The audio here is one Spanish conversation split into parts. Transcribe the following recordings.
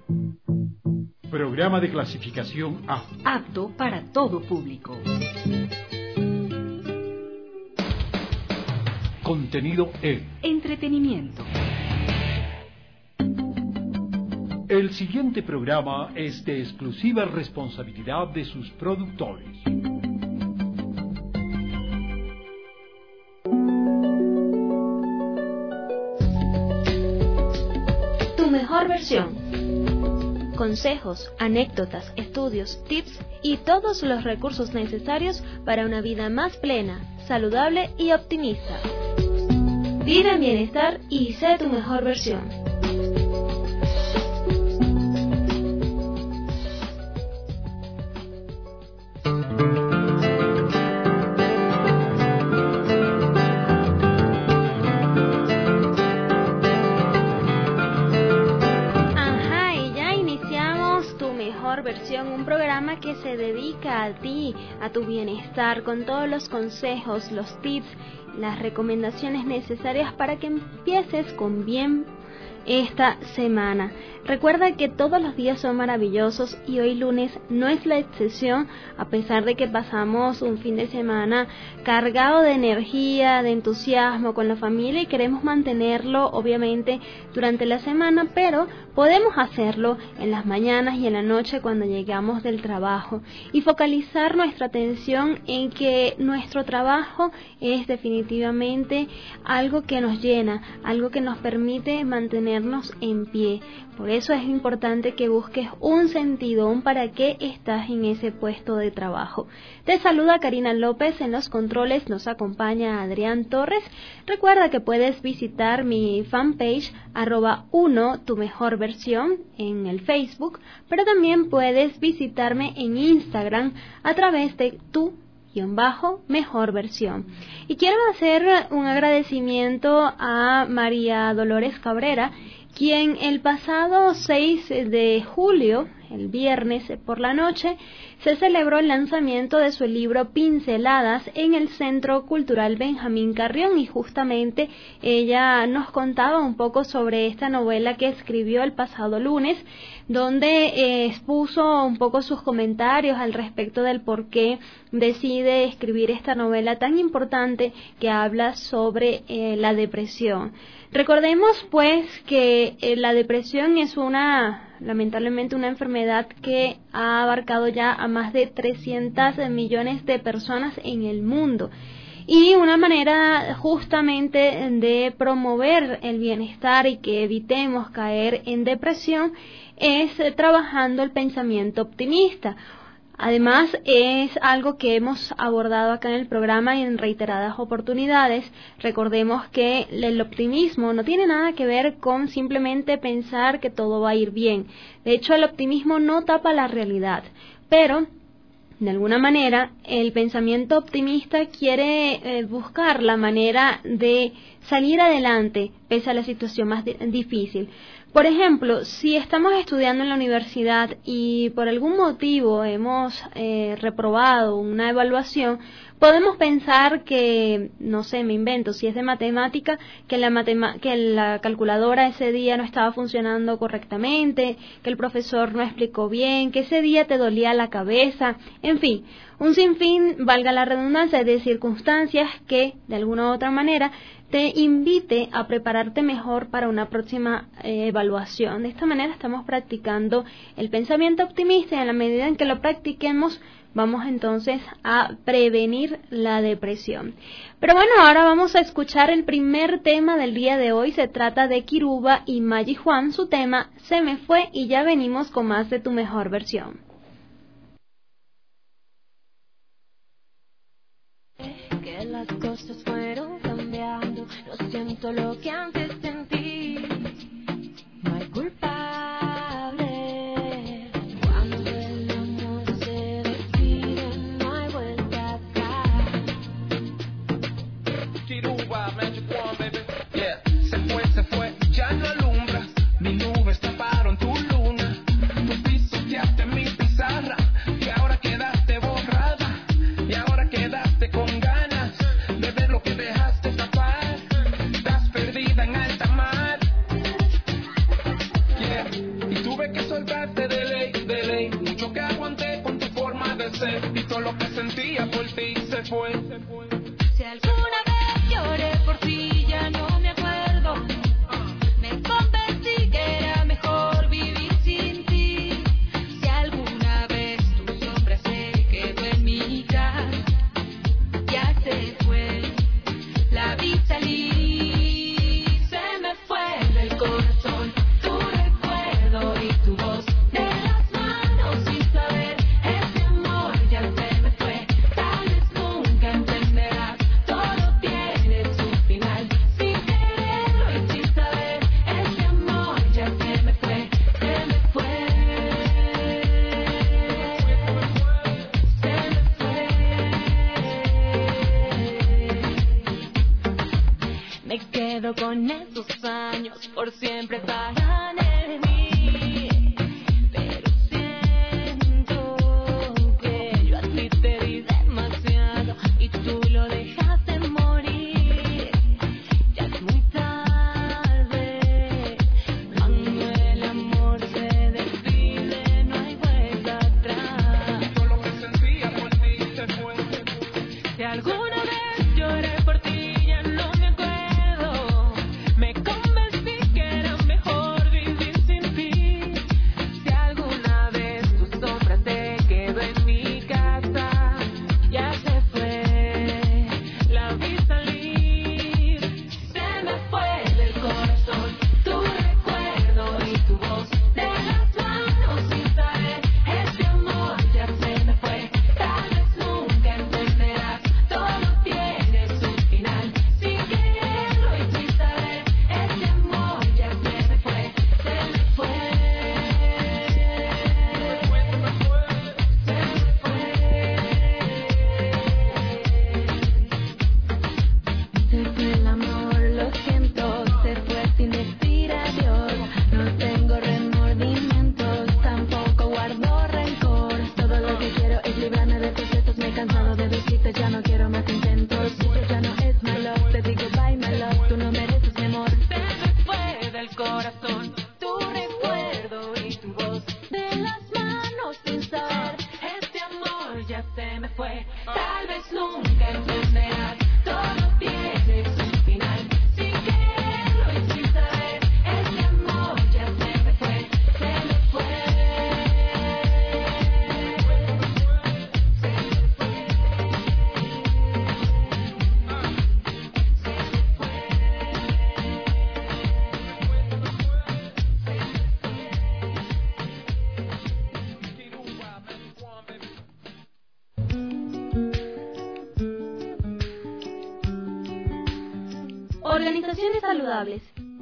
Programa de clasificación A. Apto para todo público. Contenido E. Entretenimiento. El siguiente programa es de exclusiva responsabilidad de sus productores. Tu mejor versión. Consejos, anécdotas, estudios, tips y todos los recursos necesarios para una vida más plena, saludable y optimista. Vive en bienestar y sé tu mejor versión. Un programa que se dedica a ti, a tu bienestar, con todos los consejos, los tips, las recomendaciones necesarias para que empieces con bien esta semana. Recuerda que todos los días son maravillosos y hoy lunes no es la excepción, a pesar de que pasamos un fin de semana cargado de energía, de entusiasmo con la familia y queremos mantenerlo obviamente durante la semana, pero podemos hacerlo en las mañanas y en la noche cuando llegamos del trabajo y focalizar nuestra atención en que nuestro trabajo es definitivamente algo que nos llena, algo que nos permite mantenernos en pie. Por eso es importante que busques un sentido, un para qué estás en ese puesto de trabajo. Te saluda Karina López, en los controles nos acompaña Adrián Torres. Recuerda que puedes visitar mi fanpage @1 tu mejor versión en el Facebook, pero también puedes visitarme en Instagram a través de tu_mejor versión. Y quiero hacer un agradecimiento a María Dolores Cabrera, quien el pasado 6 de julio, el viernes por la noche, se celebró el lanzamiento de su libro Pinceladas en el Centro Cultural Benjamín Carrión, y justamente ella nos contaba un poco sobre esta novela que escribió el pasado lunes, donde expuso un poco sus comentarios al respecto del por qué decide escribir esta novela tan importante que habla sobre la depresión. Recordemos pues que la depresión es lamentablemente una enfermedad que ha abarcado ya a más de 300 millones de personas en el mundo. Y una manera justamente de promover el bienestar y que evitemos caer en depresión es trabajando el pensamiento optimista. Además, es algo que hemos abordado acá en el programa en reiteradas oportunidades. Recordemos que el optimismo no tiene nada que ver con simplemente pensar que todo va a ir bien. De hecho, el optimismo no tapa la realidad, pero de alguna manera el pensamiento optimista quiere buscar la manera de salir adelante pese a la situación más difícil. Por ejemplo, si estamos estudiando en la universidad y por algún motivo hemos reprobado una evaluación, podemos pensar que, no sé, me invento, si es de matemática, que la calculadora ese día no estaba funcionando correctamente, que el profesor no explicó bien, que ese día te dolía la cabeza, en fin, un sinfín, valga la redundancia, de circunstancias que, de alguna u otra manera, te invite a prepararte mejor para una próxima evaluación. De esta manera estamos practicando el pensamiento optimista y en la medida en que lo practiquemos vamos entonces a prevenir la depresión. Pero bueno, ahora vamos a escuchar el primer tema del día de hoy. Se trata de Kiruba y Maggi Juan, su tema Se me fue, y ya venimos con más de Tu mejor versión. Que las cosas fueron cambiando, no siento lo que antes sentí, no hay culpable, cuando el amor se despide no hay vuelta atrás. Kiruba, Magic One, baby, yeah, se fue, ya no alumbra, mis nubes taparon tu luna, tú pisoteaste mi pizarra, y ahora quedaste borrada, y ahora quedaste con ganas de ver lo que dejaste tapar. Estás perdida en alta mar. encontrarte de ley, mucho que aguanté con tu forma de ser, y todo lo que sentía por ti se fue. Si alguna vez lloré por ti, ya no me acuerdo. Me convencí que era mejor vivir sin ti. Si alguna vez tu sombra se quedó en mi casa, ya se fue, la vi salir, se me fue del corazón tu recuerdo y tu voz de las manos sin saber, ese amor ya se me fue, tal vez nunca entenderás, todo tiene su final, sin quererlo y sin saber, ese amor ya se me fue, se me fue, se me fue. Me quedo con esos años por siempre paran en mí, pero siento que yo a ti te di demasiado y tú lo dejaste morir. Ya es muy tarde, cuando el amor se despide no hay vuelta atrás. Todo lo que sentía por ti se fue. Si alguna vez lloré por ti, ya no me acuerdo. Me convencí que era mejor vivir sin ti. Si alguna vez tu sombra se quedó en mi casa, ya se fue, la vi salir, se me fue del corazón tu recuerdo y tu voz de las manos sin saber, ese amor ya se me fue, tal vez nunca entenderás, todo tiene su final, sin quererlo y sin saber, ese amor ya se me fue, se me fue, se fue el amor, lo siento, se fue sin decir adiós. No tengo remordimientos, tampoco guardo rencor. Todo lo que quiero es librarme de tus besos. Me he cansado de decirte, ya no quiero más intentos. Tuyo ya no es my love, te digo bye my love. Tú no mereces mi amor. Se me fue del corazón tu recuerdo y tu voz de las manos sin saber, este amor ya se me fue, tal vez nunca entenderás, todo tiene su final, sin quererlo y sin saber, este amor ya se me fue, se me fue, se me fue, Organizaciones saludables.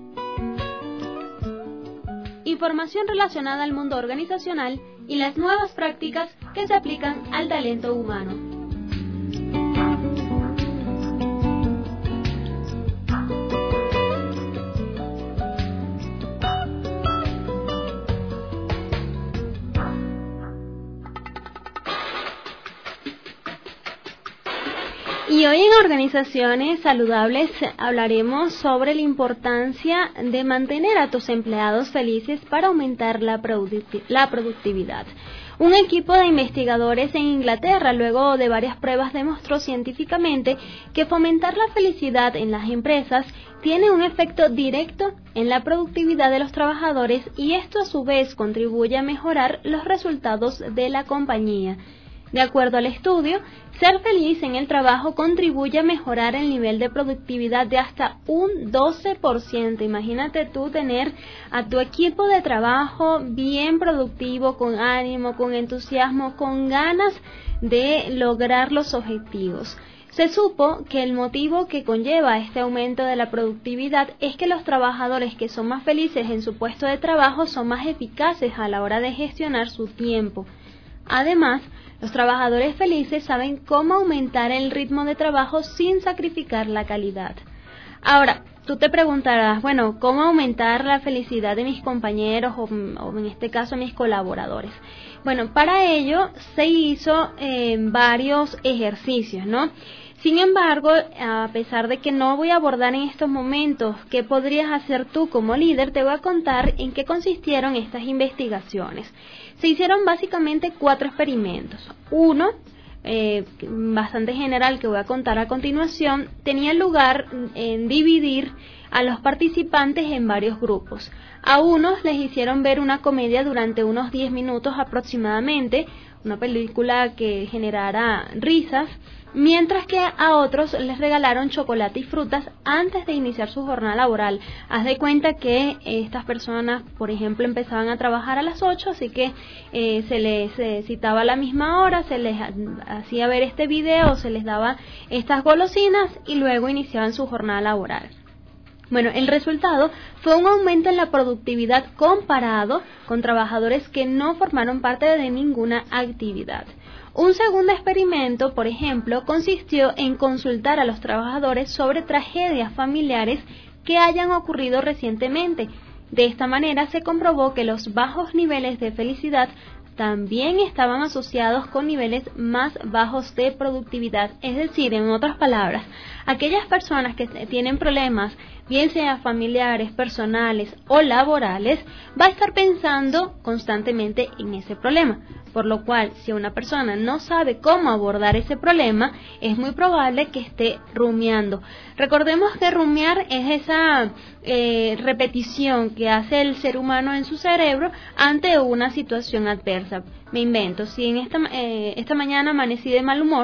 Información relacionada al mundo organizacional y las nuevas prácticas que se aplican al talento humano. Y hoy en Organizaciones Saludables hablaremos sobre la importancia de mantener a tus empleados felices para aumentar la productividad. Un equipo de investigadores en Inglaterra, luego de varias pruebas, demostró científicamente que fomentar la felicidad en las empresas tiene un efecto directo en la productividad de los trabajadores y esto a su vez contribuye a mejorar los resultados de la compañía. De acuerdo al estudio, ser feliz en el trabajo contribuye a mejorar el nivel de productividad de hasta un 12%. Imagínate tú tener a tu equipo de trabajo bien productivo, con ánimo, con entusiasmo, con ganas de lograr los objetivos. Se supo que el motivo que conlleva este aumento de la productividad es que los trabajadores que son más felices en su puesto de trabajo son más eficaces a la hora de gestionar su tiempo. Además, los trabajadores felices saben cómo aumentar el ritmo de trabajo sin sacrificar la calidad. Ahora, tú te preguntarás, bueno, ¿cómo aumentar la felicidad de mis compañeros o en este caso mis colaboradores? Bueno, para ello se hizo varios ejercicios, ¿no? Sin embargo, a pesar de que no voy a abordar en estos momentos qué podrías hacer tú como líder, te voy a contar en qué consistieron estas investigaciones. Se hicieron básicamente 4 experimentos. Uno, bastante general, que voy a contar a continuación, tenía lugar en dividir a los participantes en varios grupos. A unos les hicieron ver una comedia durante unos 10 minutos aproximadamente, una película que generara risas, mientras que a otros les regalaron chocolate y frutas antes de iniciar su jornada laboral. Haz de cuenta que estas personas, por ejemplo, empezaban a trabajar a las 8, así que se les citaba a la misma hora, se les hacía ver este video, se les daba estas golosinas y luego iniciaban su jornada laboral. Bueno, el resultado fue un aumento en la productividad comparado con trabajadores que no formaron parte de ninguna actividad. Un segundo experimento, por ejemplo, consistió en consultar a los trabajadores sobre tragedias familiares que hayan ocurrido recientemente. De esta manera se comprobó que los bajos niveles de felicidad también estaban asociados con niveles más bajos de productividad. Es decir, en otras palabras, aquellas personas que tienen problemas, bien sea familiares, personales o laborales, va a estar pensando constantemente en ese problema. Por lo cual, si una persona no sabe cómo abordar ese problema, es muy probable que esté rumiando. Recordemos que rumiar es esa repetición que hace el ser humano en su cerebro ante una situación adversa. Me invento, si en esta mañana amanecí de mal humor,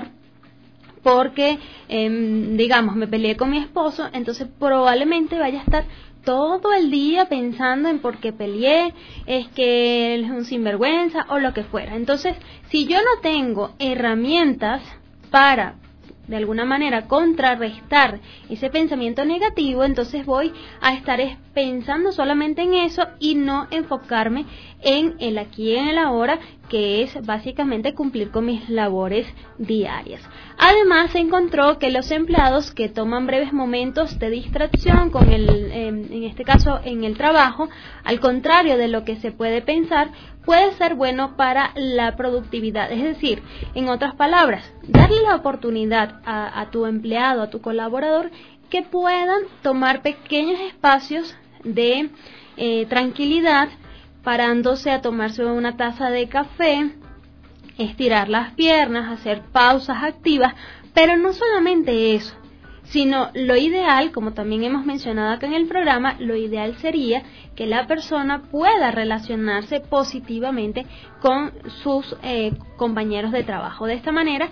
porque, digamos, me peleé con mi esposo, entonces probablemente vaya a estar todo el día pensando en por qué peleé, es que él es un sinvergüenza o lo que fuera. Entonces, si yo no tengo herramientas para, de alguna manera, contrarrestar ese pensamiento negativo, entonces voy a estar pensando solamente en eso y no enfocarme en el aquí y en el ahora, que es básicamente cumplir con mis labores diarias. Además, se encontró que los empleados que toman breves momentos de distracción con en este caso en el trabajo, al contrario de lo que se puede pensar, puede ser bueno para la productividad. Es decir, en otras palabras, darle la oportunidad a tu empleado, a tu colaborador, que puedan tomar pequeños espacios de tranquilidad, parándose a tomarse una taza de café, estirar las piernas, hacer pausas activas, pero no solamente eso, sino lo ideal, como también hemos mencionado acá en el programa, lo ideal sería que la persona pueda relacionarse positivamente con sus compañeros de trabajo. De esta manera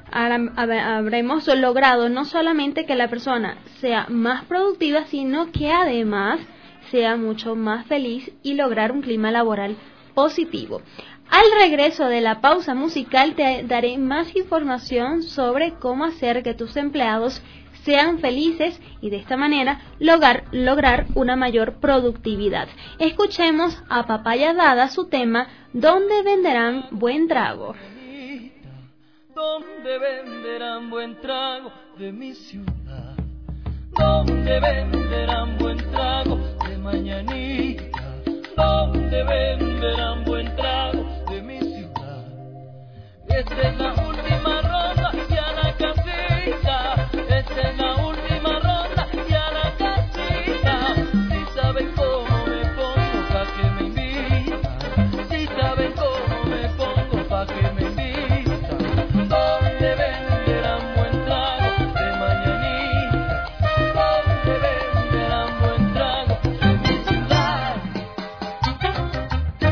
habremos logrado no solamente que la persona sea más productiva, sino que además sea mucho más feliz y lograr un clima laboral positivo. Al regreso de la pausa musical te daré más información sobre cómo hacer que tus empleados sean felices y de esta manera lograr una mayor productividad. Escuchemos a Papaya Dada su tema ¿Dónde venderán buen trago? ¿Dónde venderán buen trago de mi ciudad? ¿Dónde venderán buen trago de mañanita? ¿Dónde venderán buen trago de mi ciudad? Esta es la última ronda y a la casita. Esta es la última ronda y a la casita. Si saben cómo me pongo pa' que me invitan. Si saben cómo me pongo pa' que me invitan. ¿Dónde venderán buen trago de mañanita? ¿Dónde venderán buen trago de mi ciudad?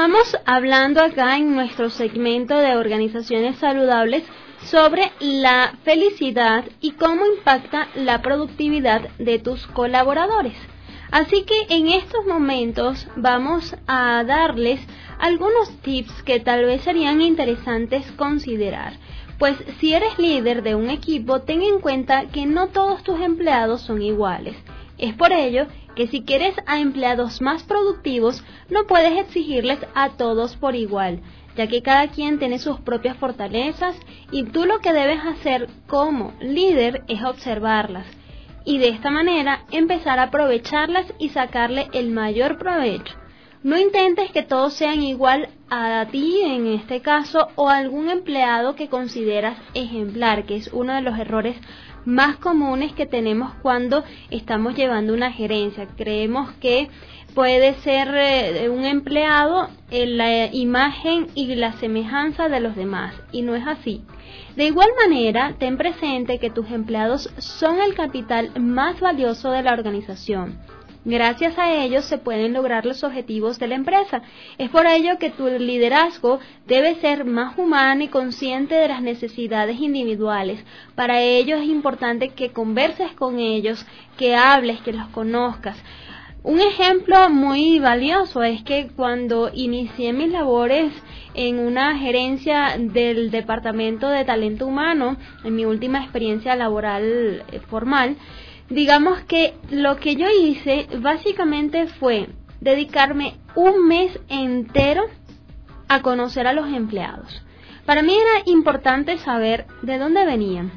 Continuamos hablando acá en nuestro segmento de organizaciones saludables sobre la felicidad y cómo impacta la productividad de tus colaboradores. Así que en estos momentos vamos a darles algunos tips que tal vez serían interesantes considerar. Pues si eres líder de un equipo, ten en cuenta que no todos tus empleados son iguales. Es por ello que si quieres a empleados más productivos, no puedes exigirles a todos por igual, ya que cada quien tiene sus propias fortalezas y tú lo que debes hacer como líder es observarlas y de esta manera empezar a aprovecharlas y sacarle el mayor provecho. No intentes que todos sean igual a ti en este caso o a algún empleado que consideras ejemplar, que es uno de los errores más comunes que tenemos cuando estamos llevando una gerencia. Creemos que puede ser un empleado la imagen y la semejanza de los demás y no es así. De igual manera, ten presente que tus empleados son el capital más valioso de la organización. Gracias a ellos se pueden lograr los objetivos de la empresa. Es por ello que tu liderazgo debe ser más humano y consciente de las necesidades individuales. Para ello es importante que converses con ellos, que hables, que los conozcas. Un ejemplo muy valioso es que cuando inicié mis labores en una gerencia del departamento de talento humano, en mi última experiencia laboral formal, digamos que lo que yo hice básicamente fue dedicarme un mes entero a conocer a los empleados. Para mí era importante saber de dónde venían,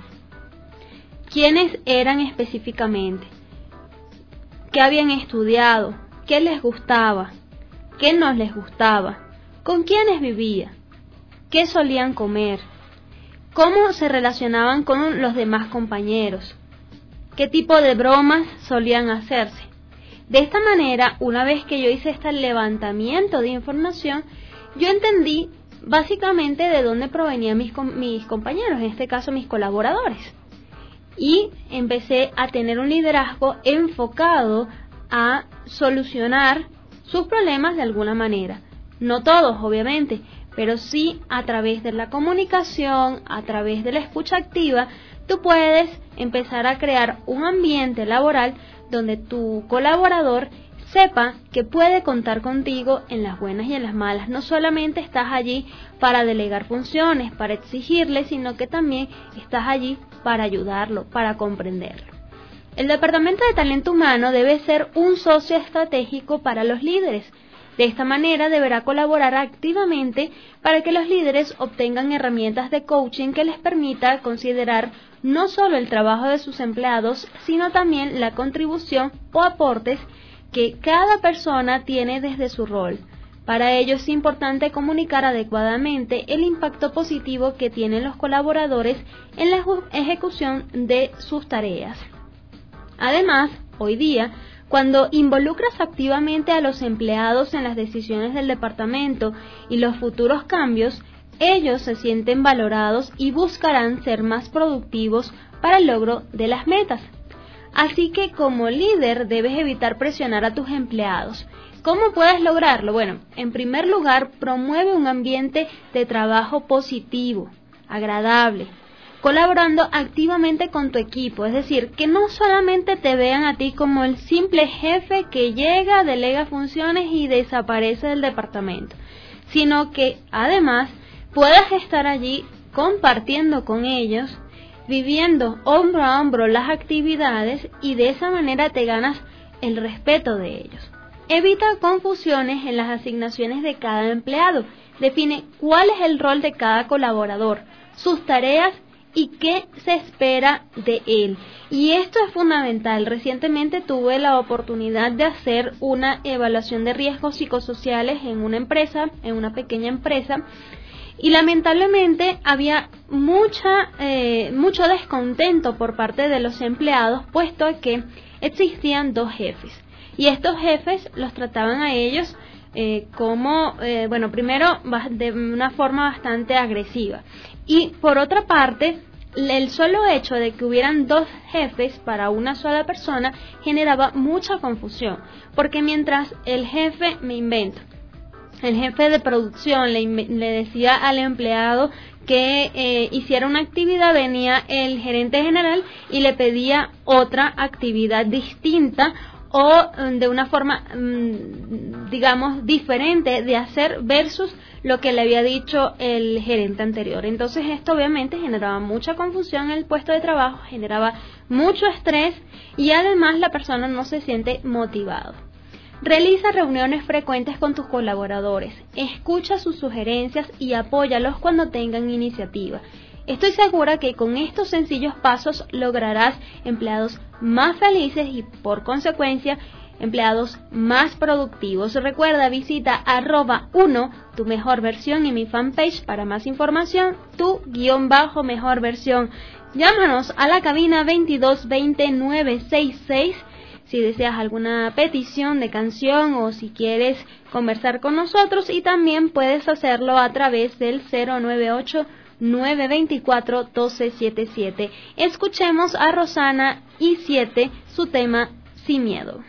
quiénes eran específicamente, qué habían estudiado, qué les gustaba, qué no les gustaba, con quiénes vivía, qué solían comer, cómo se relacionaban con los demás compañeros, qué tipo de bromas solían hacerse. De esta manera, una vez que yo hice este levantamiento de información, yo entendí básicamente de dónde provenían mis compañeros, en este caso mis colaboradores. Y empecé a tener un liderazgo enfocado a solucionar sus problemas de alguna manera. No todos, obviamente, pero sí a través de la comunicación, a través de la escucha activa, tú puedes empezar a crear un ambiente laboral donde tu colaborador sepa que puede contar contigo en las buenas y en las malas. No solamente estás allí para delegar funciones, para exigirle, sino que también estás allí para ayudarlo, para comprenderlo. El Departamento de Talento Humano debe ser un socio estratégico para los líderes. De esta manera deberá colaborar activamente para que los líderes obtengan herramientas de coaching que les permita considerar no solo el trabajo de sus empleados, sino también la contribución o aportes que cada persona tiene desde su rol. Para ello es importante comunicar adecuadamente el impacto positivo que tienen los colaboradores en la ejecución de sus tareas. Además, hoy día, cuando involucras activamente a los empleados en las decisiones del departamento y los futuros cambios, ellos se sienten valorados y buscarán ser más productivos para el logro de las metas. Así que como líder debes evitar presionar a tus empleados. ¿Cómo puedes lograrlo? Bueno, en primer lugar, promueve un ambiente de trabajo positivo, agradable, colaborando activamente con tu equipo, es decir, que no solamente te vean a ti como el simple jefe que llega, delega funciones y desaparece del departamento, sino que además puedas estar allí compartiendo con ellos, viviendo hombro a hombro las actividades y de esa manera te ganas el respeto de ellos. Evita confusiones en las asignaciones de cada empleado. Define cuál es el rol de cada colaborador, sus tareas y qué se espera de él. Y esto es fundamental. Recientemente tuve la oportunidad de hacer una evaluación de riesgos psicosociales en una empresa, en una pequeña empresa, y lamentablemente había mucho descontento por parte de los empleados, puesto que existían dos jefes. Y estos jefes los trataban a ellos primero de una forma bastante agresiva. Y por otra parte, el solo hecho de que hubieran dos jefes para una sola persona generaba mucha confusión. Porque mientras el jefe, me invento, el jefe de producción le decía al empleado que hiciera una actividad, venía el gerente general y le pedía otra actividad distinta o de una forma, digamos, diferente de hacer versus lo que le había dicho el gerente anterior. Entonces esto obviamente generaba mucha confusión en el puesto de trabajo, generaba mucho estrés y además la persona no se siente motivado. Realiza reuniones frecuentes con tus colaboradores, escucha sus sugerencias y apóyalos cuando tengan iniciativa. Estoy segura que con estos sencillos pasos lograrás empleados más felices y por consecuencia empleados más productivos. Recuerda, visita @1 tu mejor versión y mi fanpage para más información, tu_mejor versión. Llámanos a la cabina 2220-966 si deseas alguna petición de canción o si quieres conversar con nosotros, y también puedes hacerlo a través del 098-924-1277. Escuchemos a Rosana y 7, su tema Sin Miedo.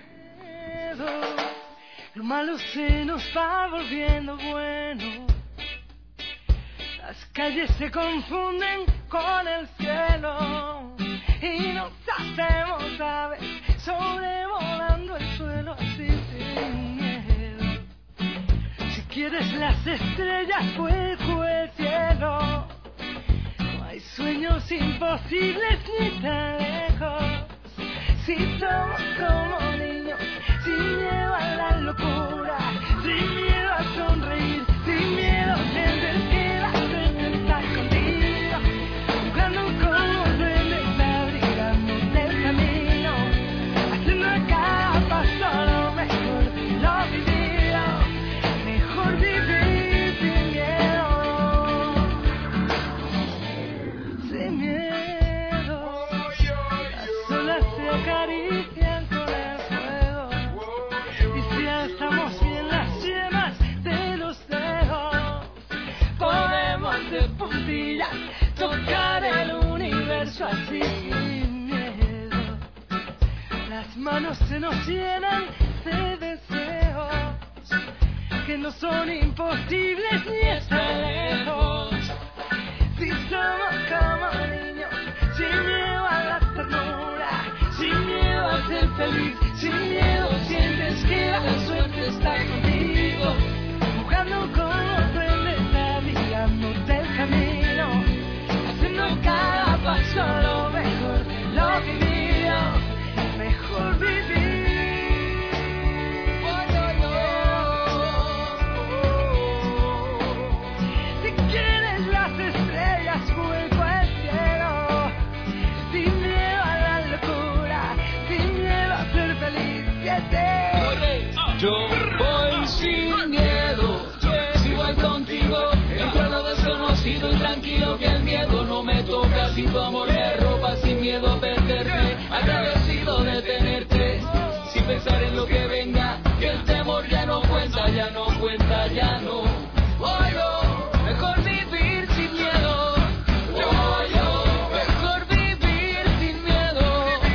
Lo malo se nos va volviendo bueno. Las calles se confunden con el cielo y nos hacemos aves sobrevolando el suelo así sin miedo. Si quieres las estrellas, vuelco el cielo. No hay sueños imposibles ni tan lejos. Si somos como niños, sin miedo a la locura, sin miedo a sonreír, sin miedo sientes que la suerte está contigo, jugando como duendes, abrigándote el camino, haciendo a cada paso lo mejor, lo vivido, mejor vivir sin miedo, sin miedo. Las olas se acarician con el fuego y si alzamos bien las yemas de los dedos, podemos de puntillas tocar el universo así sin miedo. Las manos se nos llenan de deseos que no son imposibles ni están lejos. Si somos como niños, sin miedo a la ternura, sin miedo a ser feliz, sin miedo sientes que la suerte está contigo, jugando como duendes, abrigándote el camino, haciendo cada paso lo mejor, lo vivido, mejor vivir. Si quieres las estrellas, vuelco al cielo, sin miedo a la locura, sin miedo a ser feliz. Yo voy sin miedo, si voy contigo, entro a lo desconocido y tranquilo que el miedo no me toca. Si tu amor me roba, sin miedo a perderte, agradecido de tenerte, sin pensar en lo que venga, que el temor ya no cuenta, ya no cuenta, ya no. Oigo, mejor vivir sin miedo. Oigo, mejor vivir sin miedo.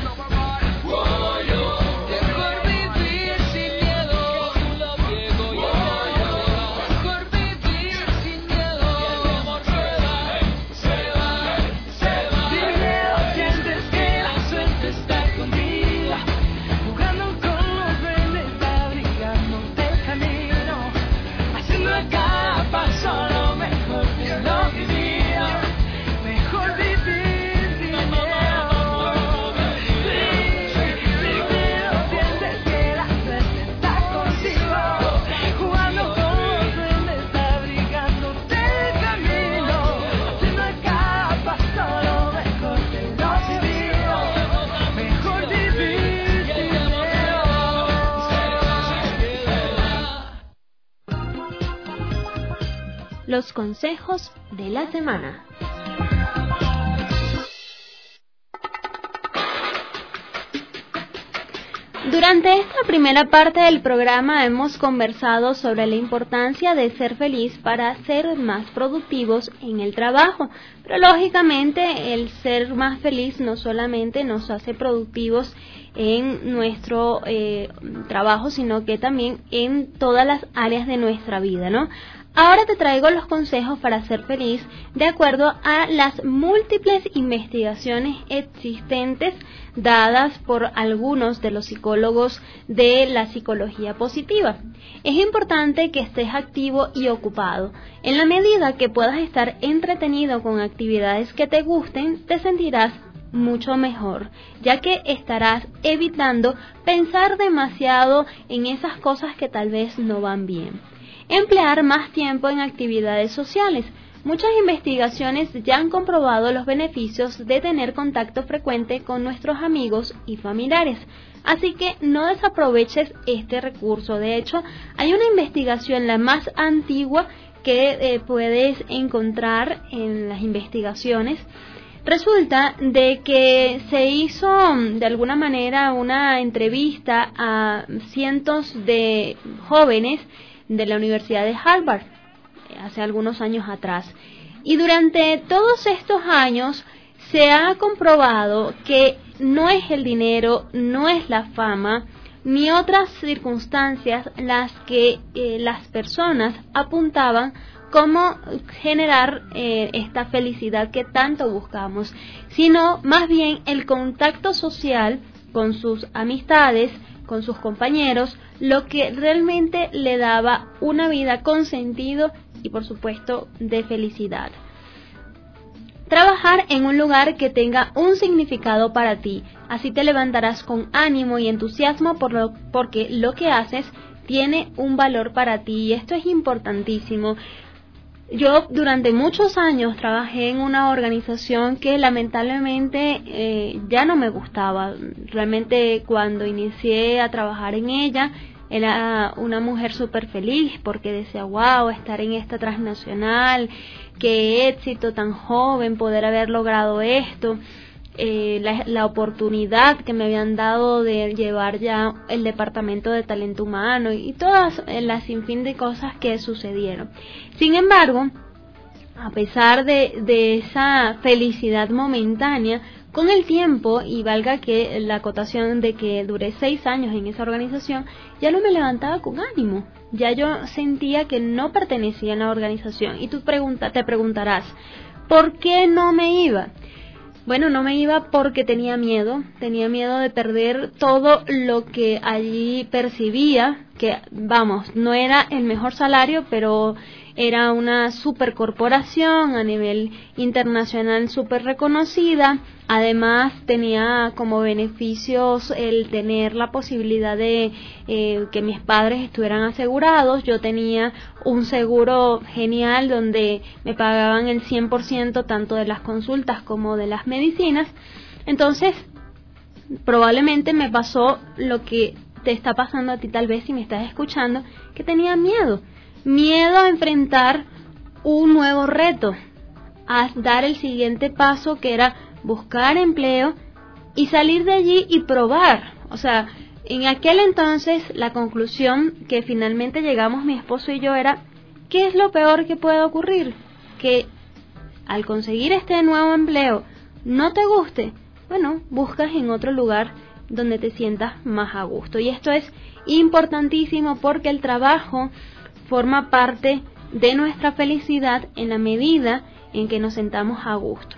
Oigo, mejor vivir sin miedo. Lo viejo y mejor vivir sin miedo. Y el temor se va, se va, se va. Sin miedo sientes que la suerte está contigo, jugando con los duendes, abrigándote el camino, haciendo a cada paso lo mejor, lo vivido, mejor vivir sin miedo. Sin miedo sientes que la suerte está contigo, jugando con los duendes, abrigándote el camino, haciendo a cada paso lo mejor, lo vivido, mejor vivir sin miedo. Los consejos de la semana. Durante esta primera parte del programa hemos conversado sobre la importancia de ser feliz para ser más productivos en el trabajo. Pero lógicamente el ser más feliz no solamente nos hace productivos en nuestro trabajo, sino que también en todas las áreas de nuestra vida, ¿no? Ahora te traigo los consejos para ser feliz de acuerdo a las múltiples investigaciones existentes dadas por algunos de los psicólogos de la psicología positiva. Es importante que estés activo y ocupado. En la medida que puedas estar entretenido con actividades que te gusten, te sentirás mucho mejor, ya que estarás evitando pensar demasiado en esas cosas que tal vez no van bien. Emplear más tiempo en actividades sociales. Muchas investigaciones ya han comprobado los beneficios de tener contacto frecuente con nuestros amigos y familiares. Así que no desaproveches este recurso. De hecho, hay una investigación, la más antigua que puedes encontrar en las investigaciones. Resulta de que se hizo de alguna manera una entrevista a cientos de jóvenes de la Universidad de Harvard hace algunos años atrás. Y durante todos estos años se ha comprobado que no es el dinero, no es la fama, ni otras circunstancias las que las personas apuntaban como generar esta felicidad que tanto buscamos, sino más bien el contacto social con sus amistades, con sus compañeros, lo que realmente le daba una vida con sentido y por supuesto de felicidad. Trabajar en un lugar que tenga un significado para ti, así te levantarás con ánimo y entusiasmo porque lo que haces tiene un valor para ti y esto es importantísimo. Yo durante muchos años trabajé en una organización que lamentablemente ya no me gustaba. Realmente cuando inicié a trabajar en ella era una mujer súper feliz porque decía, wow, estar en esta transnacional, qué éxito tan joven poder haber logrado esto. La oportunidad que me habían dado de llevar ya el departamento de talento humano y todas las sinfín de cosas que sucedieron. Sin embargo, a pesar de esa felicidad momentánea, con el tiempo, y valga que la acotación de que duré 6 años en esa organización, ya no me levantaba con ánimo, ya yo sentía que no pertenecía a la organización. Y tú te preguntarás, ¿por qué no me iba? Bueno, no me iba porque tenía miedo de perder todo lo que allí percibía, que vamos, no era el mejor salario, pero era una supercorporación a nivel internacional súper reconocida. Además tenía como beneficios el tener la posibilidad de que mis padres estuvieran asegurados. Yo tenía un seguro genial donde me pagaban el 100% tanto de las consultas como de las medicinas. Entonces, probablemente me pasó lo que te está pasando a ti tal vez si me estás escuchando, que tenía miedo a enfrentar un nuevo reto, a dar el siguiente paso que era buscar empleo y salir de allí y probar. O sea, en aquel entonces la conclusión que finalmente llegamos mi esposo y yo era, ¿qué es lo peor que puede ocurrir? Que al conseguir este nuevo empleo no te guste, bueno, buscas en otro lugar donde te sientas más a gusto. Y esto es importantísimo porque el trabajo forma parte de nuestra felicidad en la medida en que nos sentamos a gusto.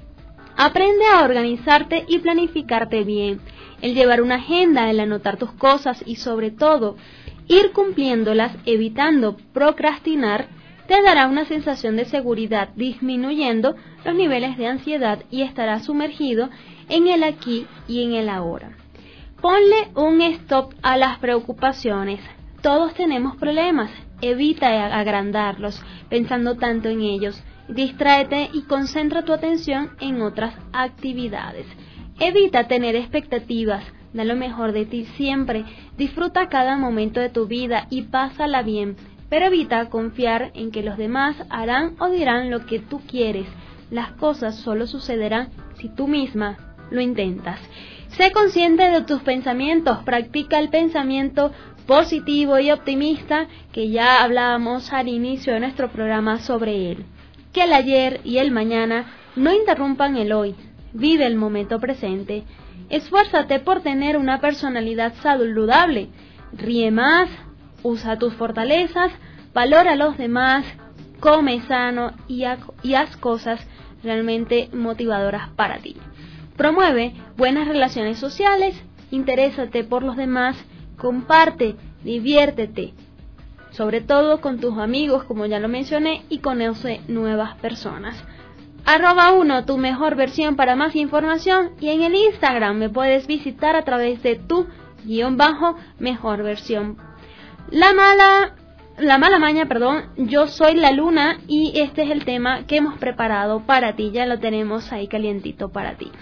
Aprende a organizarte y planificarte bien. El llevar una agenda, el anotar tus cosas y sobre todo ir cumpliéndolas, evitando procrastinar, te dará una sensación de seguridad, disminuyendo los niveles de ansiedad y estarás sumergido en el aquí y en el ahora. Ponle un stop a las preocupaciones. Todos tenemos problemas. Evita agrandarlos, pensando tanto en ellos. Distráete y concentra tu atención en otras actividades. Evita tener expectativas. Da lo mejor de ti siempre. Disfruta cada momento de tu vida y pásala bien. Pero evita confiar en que los demás harán o dirán lo que tú quieres. Las cosas solo sucederán si tú misma lo intentas. Sé consciente de tus pensamientos, practica el pensamiento positivo y optimista que ya hablábamos al inicio de nuestro programa sobre él. Que el ayer y el mañana no interrumpan el hoy, vive el momento presente, esfuérzate por tener una personalidad saludable, ríe más, usa tus fortalezas, valora a los demás, come sano y haz cosas realmente motivadoras para ti. Promueve buenas relaciones sociales, interésate por los demás, comparte, diviértete, sobre todo con tus amigos, como ya lo mencioné, y conoce nuevas personas. @1 tu mejor versión para más información, y en el Instagram me puedes visitar a través de tu_mejor versión. La mala maña, yo soy la luna, y este es el tema que hemos preparado para ti, ya lo tenemos ahí calientito para ti.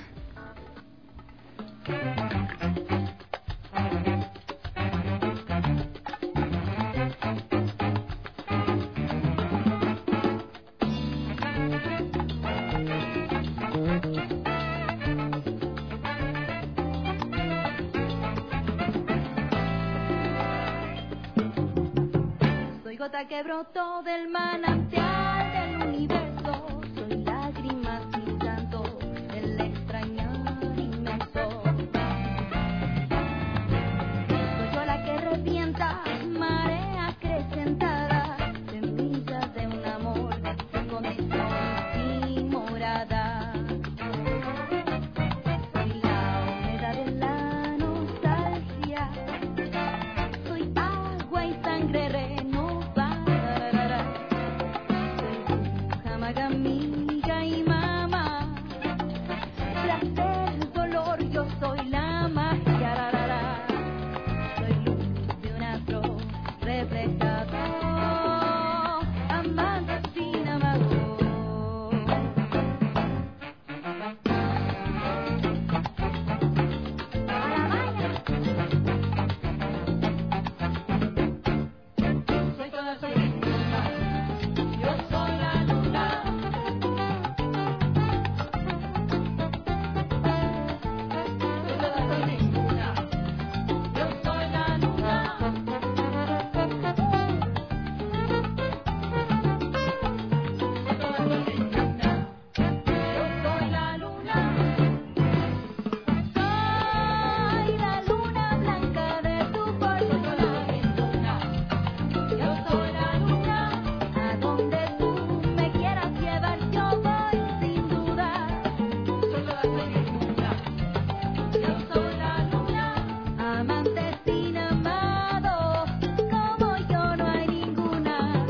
Soy gota que brotó del manantial del universo, soy lágrimas y llanto del extrañar inmenso. Soy yo la que revienta, marea acrecentada, semillas de un amor sin condición y morada. Soy la humedad de la nostalgia, soy agua y sangre renovada. Soy bruja, amiga y mamá, placer, dolor, yo soy la magia. Soy luz de un astro reflejado, amante sin amago. Soy toda, soy luna, yo soy la luna. Soy toda, soy luna, yo soy la luna. Soy toda, soy luna, yo soy la luna. Soy la luna blanca de tu cuerpo, yo la luna. Yo soy la luna, a donde tú me quieras llevar, yo voy sin dudar. Soy toda, soy luna, yo soy la luna, amante sin amado, como yo no hay ninguna.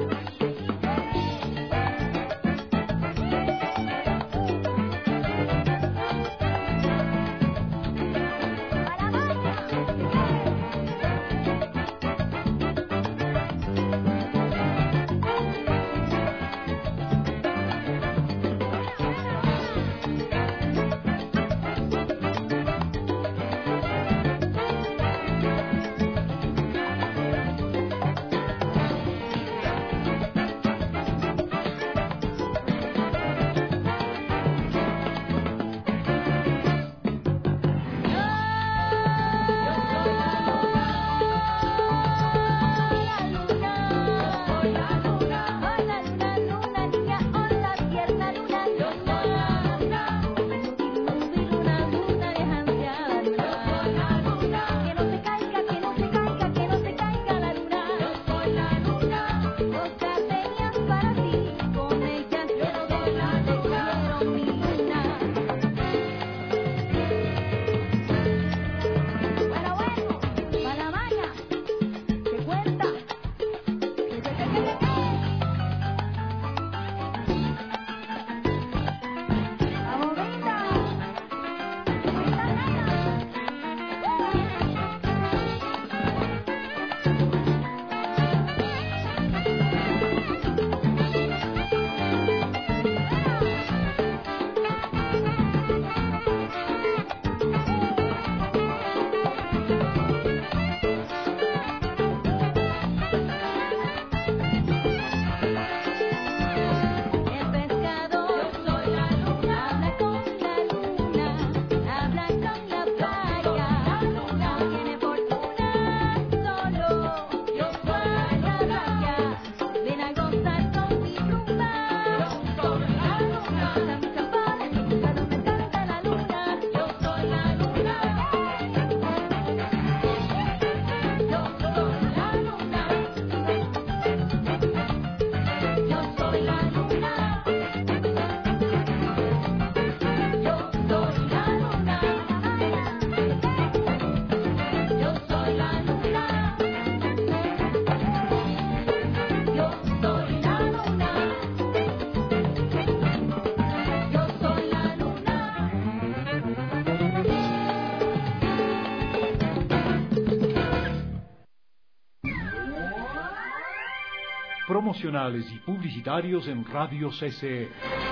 promocionales y publicitarios en Radio CCE.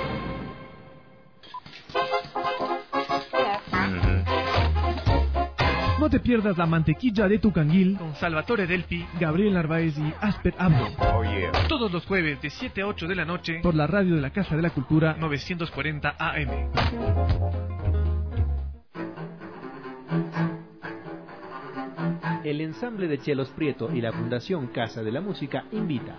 No te pierdas la mantequilla de tu canguil con Salvatore Delpi, Gabriel Narváez y Asper Abdo. Todos los jueves de 7 a 8 de la noche por la radio de la Casa de la Cultura 940 AM. El ensamble de Chelos Prieto y la Fundación Casa de la Música invita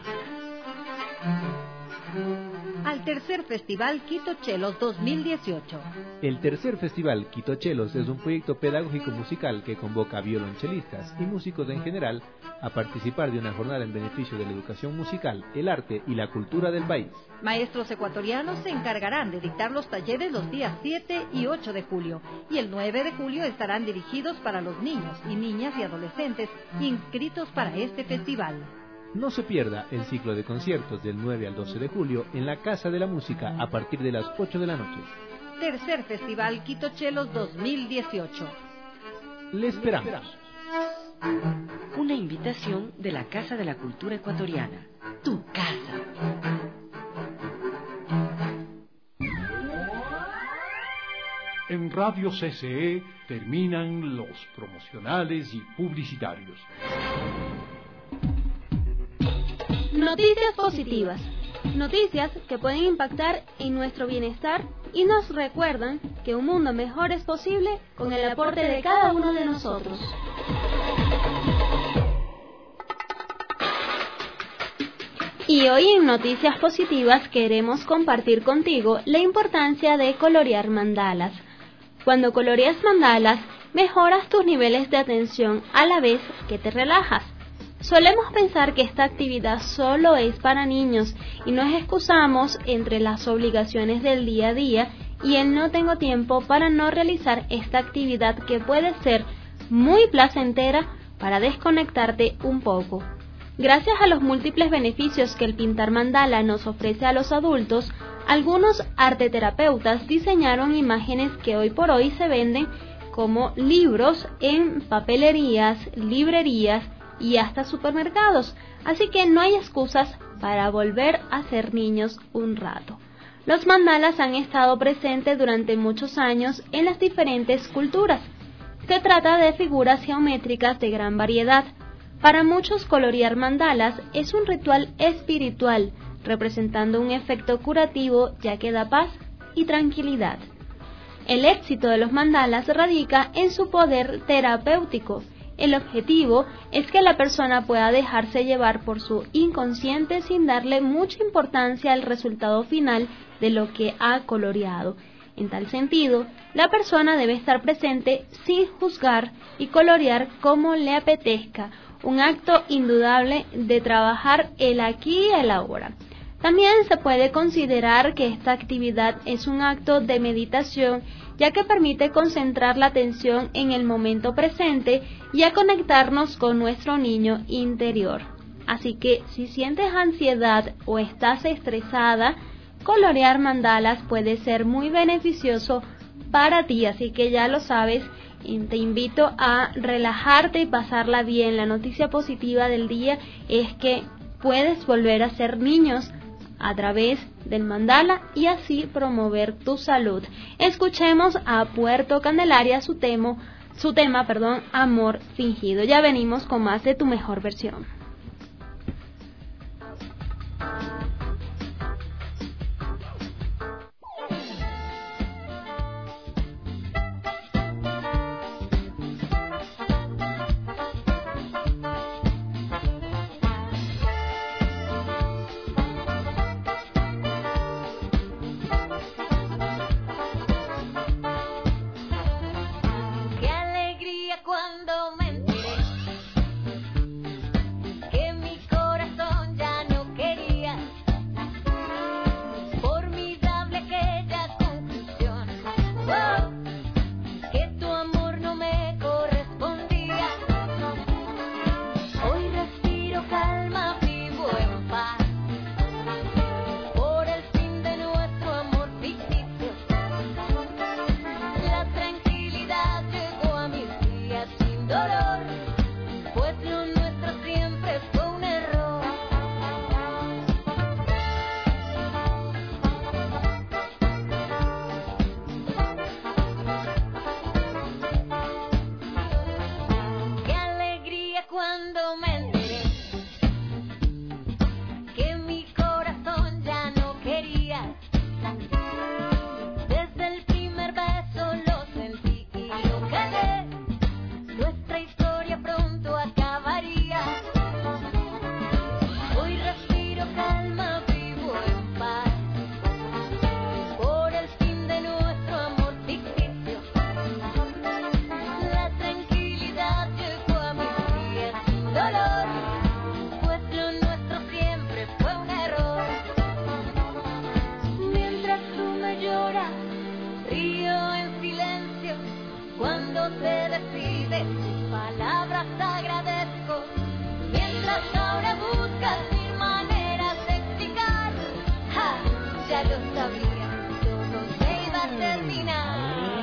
al tercer Festival Quito Chelos 2018. El tercer Festival Quito Chelos es un proyecto pedagógico musical que convoca a violonchelistas y músicos en general a participar de una jornada en beneficio de la educación musical, el arte y la cultura del país. Maestros ecuatorianos se encargarán de dictar los talleres los días 7 y 8 de julio y el 9 de julio estarán dirigidos para los niños y niñas y adolescentes inscritos para este festival. No se pierda el ciclo de conciertos del 9 al 12 de julio en la Casa de la Música a partir de las 8 de la noche. Tercer Festival Quito Chelos 2018. Le esperamos. Una invitación de la Casa de la Cultura Ecuatoriana. Tu casa. En Radio CCE terminan los promocionales y publicitarios. Noticias positivas. Noticias que pueden impactar en nuestro bienestar y nos recuerdan que un mundo mejor es posible con el aporte de cada uno de nosotros. Y hoy en Noticias Positivas queremos compartir contigo la importancia de colorear mandalas. Cuando coloreas mandalas, mejoras tus niveles de atención a la vez que te relajas. Solemos pensar que esta actividad solo es para niños y nos excusamos entre las obligaciones del día a día y el no tengo tiempo para no realizar esta actividad que puede ser muy placentera para desconectarte un poco. Gracias a los múltiples beneficios que el pintar mandala nos ofrece a los adultos, algunos arteterapeutas diseñaron imágenes que hoy por hoy se venden como libros en papelerías, librerías y hasta supermercados, así que no hay excusas para volver a ser niños un rato. Los mandalas han estado presentes durante muchos años en las diferentes culturas. Se trata de figuras geométricas de gran variedad. Para muchos, colorear mandalas es un ritual espiritual, representando un efecto curativo ya que da paz y tranquilidad. El éxito de los mandalas radica en su poder terapéutico. El objetivo es que la persona pueda dejarse llevar por su inconsciente sin darle mucha importancia al resultado final de lo que ha coloreado. En tal sentido, la persona debe estar presente sin juzgar y colorear como le apetezca, un acto indudable de trabajar el aquí y el ahora. También se puede considerar que esta actividad es un acto de meditación, ya que permite concentrar la atención en el momento presente y a conectarnos con nuestro niño interior. Así que si sientes ansiedad o estás estresada, colorear mandalas puede ser muy beneficioso para ti, así que ya lo sabes, y te invito a relajarte y pasarla bien. La noticia positiva del día es que puedes volver a ser niños a través del mandala y así promover tu salud. Escuchemos a Puerto Candelaria su tema, Amor Fingido. Ya venimos con más de Tu Mejor Versión. Qué alegría cuando me enteré ya lo sabía, todo se iba a terminar.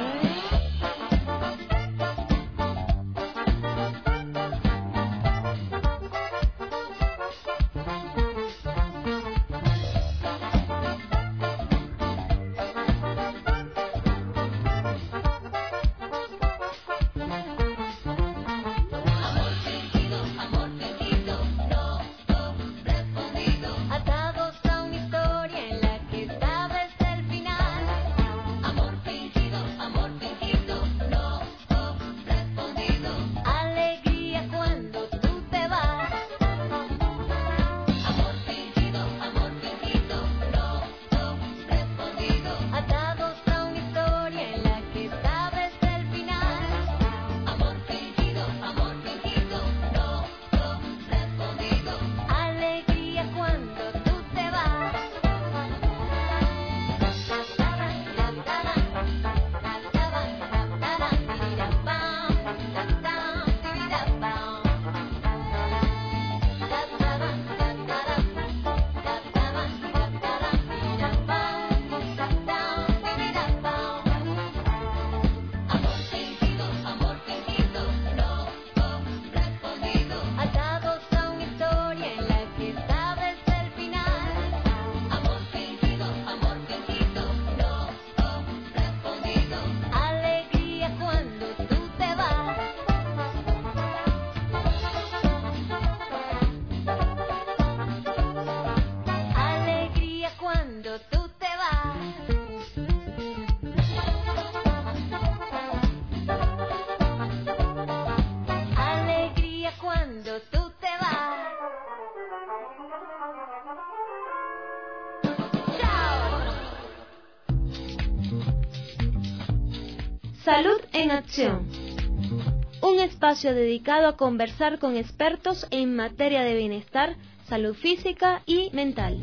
Salud en Acción. Un espacio dedicado a conversar con expertos en materia de bienestar, salud física y mental.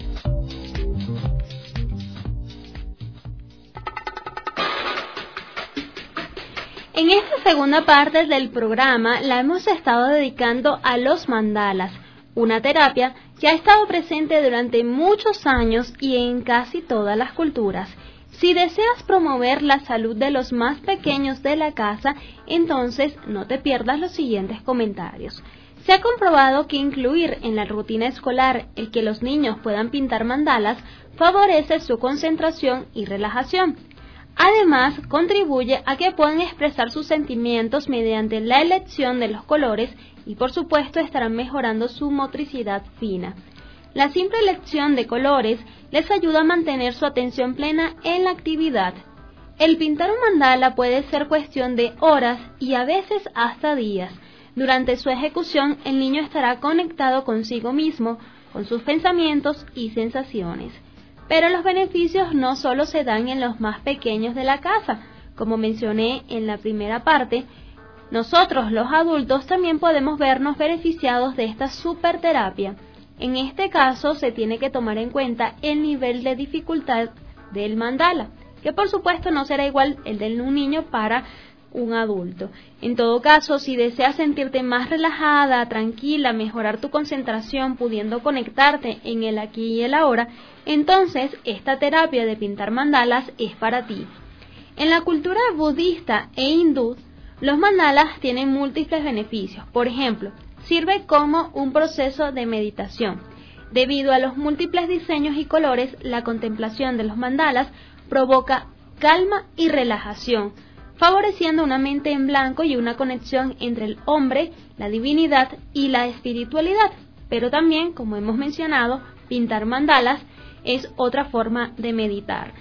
En esta segunda parte del programa la hemos estado dedicando a los mandalas, una terapia que ha estado presente durante muchos años y en casi todas las culturas. Si deseas promover la salud de los más pequeños de la casa, entonces no te pierdas los siguientes comentarios. Se ha comprobado que incluir en la rutina escolar el que los niños puedan pintar mandalas favorece su concentración y relajación. Además, contribuye a que puedan expresar sus sentimientos mediante la elección de los colores y, por supuesto, estarán mejorando su motricidad fina. La simple elección de colores les ayuda a mantener su atención plena en la actividad. El pintar un mandala puede ser cuestión de horas y a veces hasta días. Durante su ejecución, el niño estará conectado consigo mismo, con sus pensamientos y sensaciones. Pero los beneficios no solo se dan en los más pequeños de la casa. Como mencioné en la primera parte, nosotros los adultos también podemos vernos beneficiados de esta superterapia. En este caso se tiene que tomar en cuenta el nivel de dificultad del mandala, que por supuesto no será igual el de un niño para un adulto. En todo caso, si deseas sentirte más relajada, tranquila, mejorar tu concentración, pudiendo conectarte en el aquí y el ahora, entonces esta terapia de pintar mandalas es para ti. En la cultura budista e hindú, los mandalas tienen múltiples beneficios. Por ejemplo, sirve como un proceso de meditación. Debido a los múltiples diseños y colores, la contemplación de los mandalas provoca calma y relajación, favoreciendo una mente en blanco y una conexión entre el hombre, la divinidad y la espiritualidad. Pero también, como hemos mencionado, pintar mandalas es otra forma de meditar.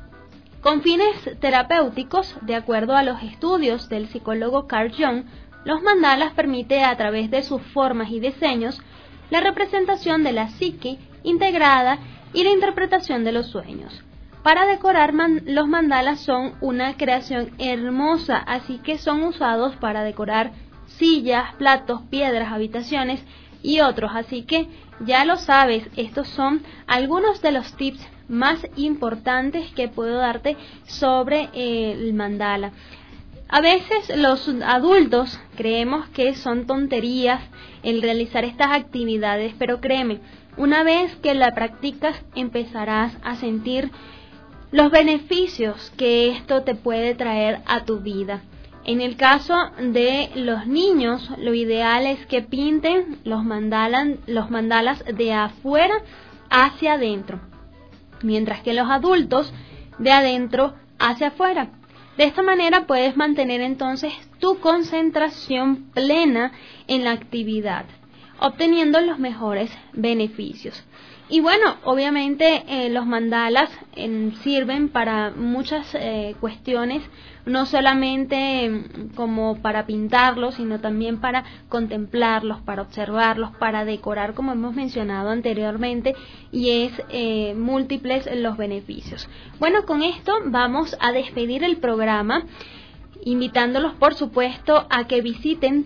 Con fines terapéuticos, de acuerdo a los estudios del psicólogo Carl Jung, los mandalas permiten a través de sus formas y diseños la representación de la psique integrada y la interpretación de los sueños. Para decorar, los mandalas son una creación hermosa, así que son usados para decorar sillas, platos, piedras, habitaciones y otros. Así que ya lo sabes, estos son algunos de los tips más importantes que puedo darte sobre el mandala. A veces los adultos creemos que son tonterías el realizar estas actividades, pero créeme, Una vez que la practicas, empezarás a sentir los beneficios que esto te puede traer a tu vida. En el caso de los niños, lo ideal es que pinten los mandalas de afuera hacia adentro, mientras que los adultos de adentro hacia afuera. De esta manera puedes mantener entonces tu concentración plena en la actividad, obteniendo los mejores beneficios. Y bueno, obviamente los mandalas sirven para muchas cuestiones, no solamente como para pintarlos, sino también para contemplarlos, para observarlos, para decorar, como hemos mencionado anteriormente, y es múltiples los beneficios. Bueno, con esto vamos a despedir el programa, invitándolos por supuesto a que visiten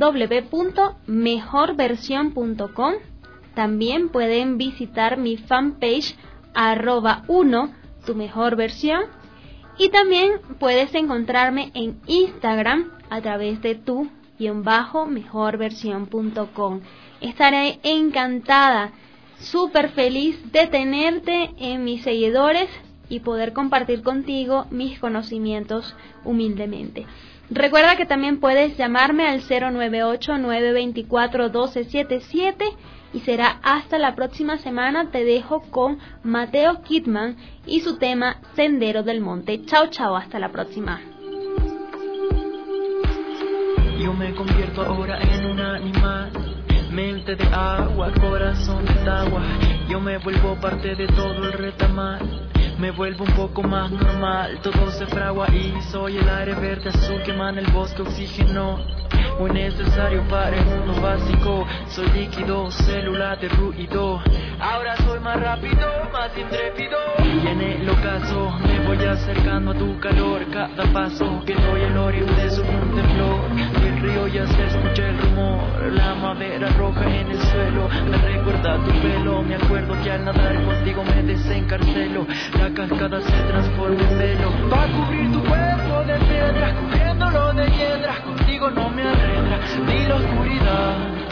www.mejorversion.com. También pueden visitar mi fanpage @1 tu mejor versión, y también puedes encontrarme en Instagram a través de tu_mejorversión.com. Estaré encantada, súper feliz de tenerte en mis seguidores y poder compartir contigo mis conocimientos humildemente. Recuerda que también puedes llamarme al 098-924-1277 y será hasta la próxima semana. Te dejo con Mateo Kidman y su tema Sendero del Monte. Chao, chao, hasta la próxima. Yo me convierto ahora en un animal, mente de agua, corazón de agua. Yo me vuelvo parte de todo el retamal. Me vuelvo un poco más normal, todo se fragua y soy el aire verde azul que emana el bosque, oxígeno muy necesario para el mundo básico. Soy líquido, célula de ruido. Ahora soy más rápido, más intrépido. Y en el ocaso me voy acercando a tu calor. Cada paso que doy el oriente es un temblor. Del río ya se escucha el rumor. La madera roja en el suelo me recuerda tu pelo. Me acuerdo que al nadar contigo me desencarcelo. La cascada se transforma en velo. Va a cubrir tu cuerpo de piedras, cubriéndolo de hiedras. Contigo no me arredra ni la oscuridad.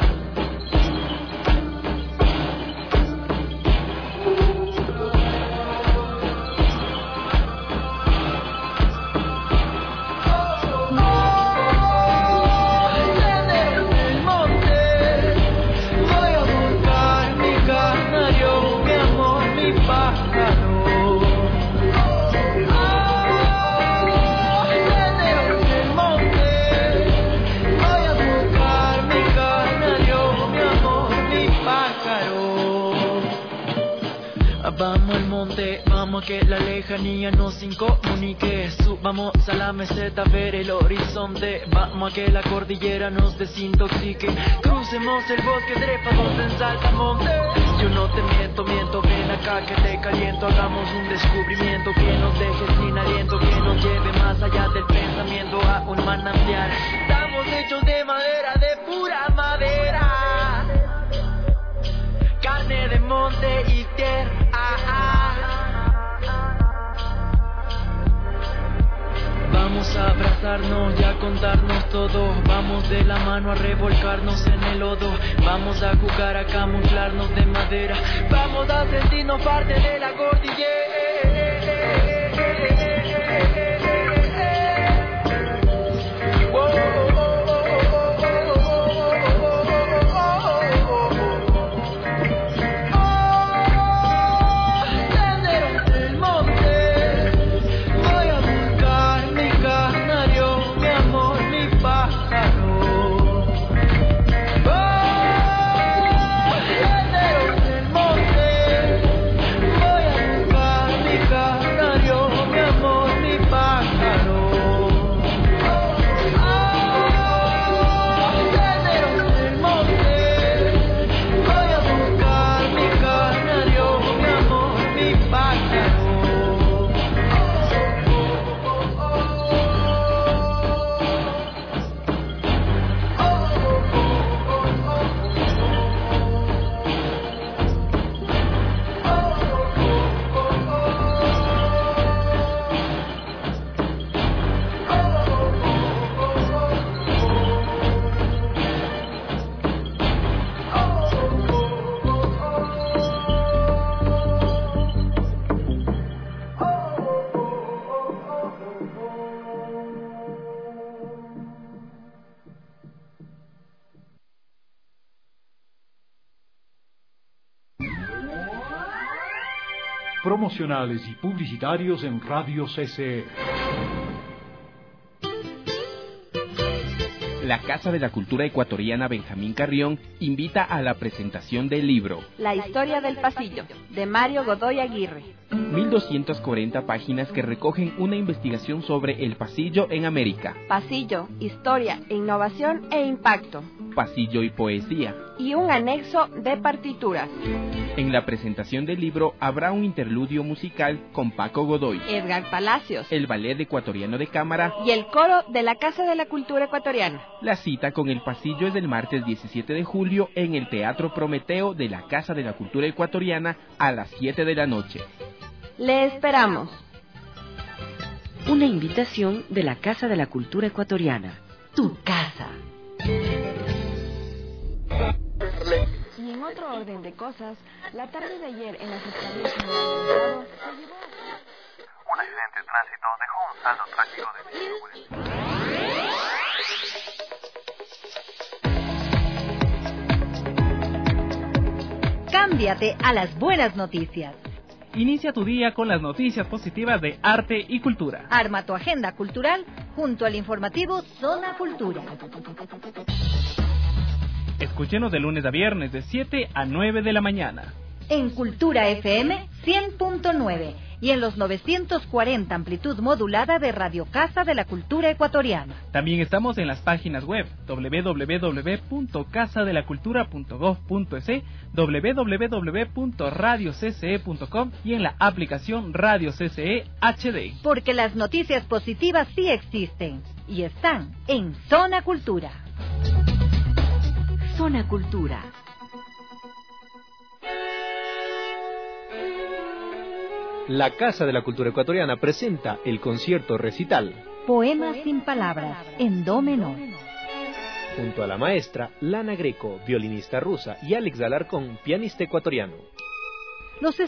Vamos al monte, vamos a que la lejanía nos incomunique. Subamos a la meseta a ver el horizonte. Vamos a que la cordillera nos desintoxique. Crucemos el bosque, trepamos en saltamonte. Yo no te miento, ven acá que te caliento. Hagamos un descubrimiento que nos deje sin aliento, que nos lleve más allá del pensamiento a un manantial. Estamos hechos de madera, de pura madera, carne de monte y tierra. Vamos a abrazarnos y a contarnos todo. Vamos de la mano a revolcarnos en el lodo. Vamos a jugar a camuflarnos de madera. Vamos a sentirnos parte de la cordillera. promocionales y publicitarios en Radio CCE. La Casa de la Cultura Ecuatoriana Benjamín Carrión invita a la presentación del libro La historia del pasillo, de Mario Godoy Aguirre. 1240 páginas que recogen una investigación sobre el pasillo en América. Pasillo, historia, innovación e impacto. Pasillo y poesía. Y un anexo de partituras. En la presentación del libro habrá un interludio musical con Paco Godoy, Edgar Palacios, el Ballet Ecuatoriano de Cámara y el coro de la Casa de la Cultura Ecuatoriana. La cita con el pasillo es del martes 17 de julio en el Teatro Prometeo de la Casa de la Cultura Ecuatoriana a las 7 de la noche. Le esperamos. Una invitación de la Casa de la Cultura Ecuatoriana. Tu casa. Y en otro orden de cosas, la tarde de ayer en la Fiscalía General del Estado se llevó a cabo un accidente de tránsito dejó un saldo trágico de Cámbiate a las buenas noticias. Inicia tu día con las noticias positivas de arte y cultura. Arma tu agenda cultural junto al informativo Zona Cultura. Escúchenos de lunes a viernes de 7 a 9 de la mañana. En Cultura FM 100.9 y en los 940 amplitud modulada de Radio Casa de la Cultura Ecuatoriana. También estamos en las páginas web www.casadelacultura.gov.es, www.radiocce.com y en la aplicación Radio CCE HD. Porque las noticias positivas sí existen y están en Zona Cultura. Zona Cultura. La Casa de la Cultura Ecuatoriana presenta el concierto recital Poemas sin palabras, en do menor. Junto a la maestra Lana Greco, violinista rusa, y Alex Alarcón, pianista ecuatoriano. Los